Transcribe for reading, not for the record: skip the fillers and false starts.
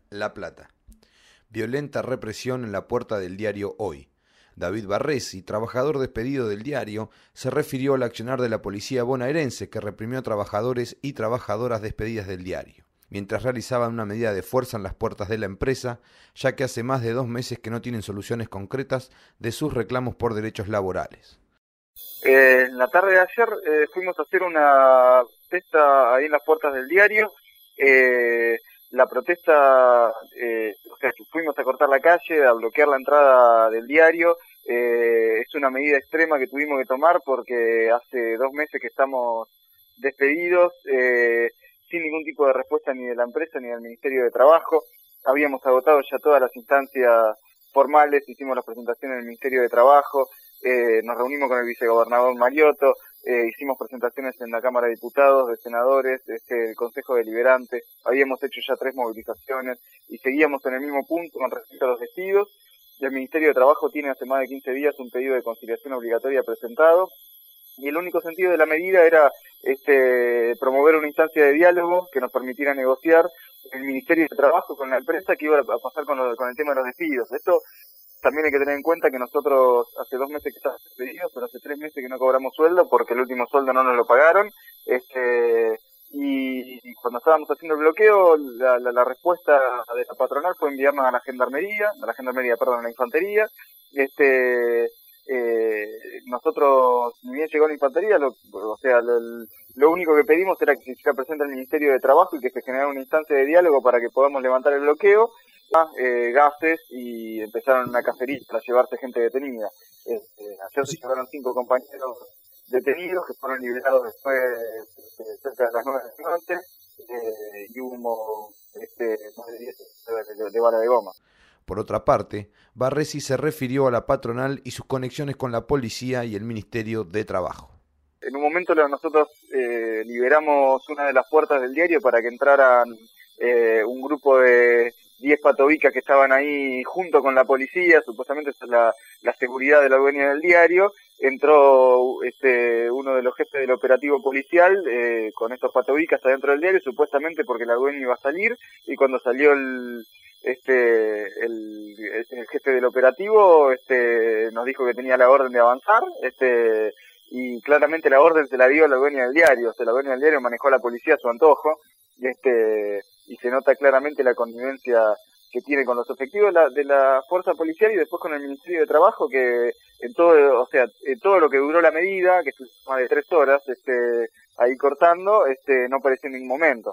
La Plata. Violenta represión en la puerta del diario Hoy. David Barresi, trabajador despedido del diario, se refirió al accionar de la policía bonaerense que reprimió a trabajadores y trabajadoras despedidas del diario, mientras realizaban una medida de fuerza en las puertas de la empresa, ya que hace más de 2 meses que no tienen soluciones concretas de sus reclamos por derechos laborales. En la tarde de ayer fuimos a hacer una protesta ahí en las puertas del diario. La protesta, o sea, fuimos a cortar la calle, a bloquear la entrada del diario. Es una medida extrema que tuvimos que tomar porque hace 2 meses que estamos despedidos, sin ningún tipo de respuesta ni de la empresa ni del Ministerio de Trabajo. Habíamos agotado ya todas las instancias formales, hicimos las presentaciones en el Ministerio de Trabajo, nos reunimos con el vicegobernador Mariotto, hicimos presentaciones en la Cámara de Diputados, de senadores, el Consejo Deliberante, habíamos hecho ya 3 movilizaciones y seguíamos en el mismo punto con respecto a los despidos. El Ministerio de Trabajo tiene hace más de 15 días un pedido de conciliación obligatoria presentado y el único sentido de la medida era promover una instancia de diálogo que nos permitiera negociar el Ministerio de Trabajo con la empresa que iba a pasar con el tema de los despidos. Esto también hay que tener en cuenta que nosotros hace 2 meses que estamos despedidos, pero hace 3 meses que no cobramos sueldo porque el último sueldo no nos lo pagaron. Y cuando estábamos haciendo el bloqueo, la respuesta de la patronal fue enviarnos a la gendarmería, a la infantería. Nosotros, ni bien llegó la infantería, lo único que pedimos era que se hiciera presente el Ministerio de Trabajo y que se generara una instancia de diálogo para que podamos levantar el bloqueo. Gases y empezaron una cacería para llevarse gente detenida. Ayer se llevaron 5 compañeros detenidos que fueron liberados después cerca de las 9 de la noche y hubo más de 10 de bala de goma. Por otra parte, Barresi se refirió a la patronal y sus conexiones con la policía y el Ministerio de Trabajo. En un momento nosotros liberamos una de las puertas del diario para que entraran un grupo de 10 patobicas que estaban ahí junto con la policía, supuestamente esa es la seguridad de la dueña del diario. Entró uno de los jefes del operativo policial con estos patobicas adentro del diario, supuestamente porque la dueña iba a salir, y cuando salió el jefe del operativo nos dijo que tenía la orden de avanzar, y claramente la orden se la dio la dueña del diario. O sea, la dueña del diario manejó a la policía a su antojo, y se nota claramente la connivencia que tiene con los efectivos de la fuerza policial y después con el Ministerio de Trabajo, que en todo lo que duró la medida, que estuvo más de 3 horas ahí cortando, no apareció en ningún momento.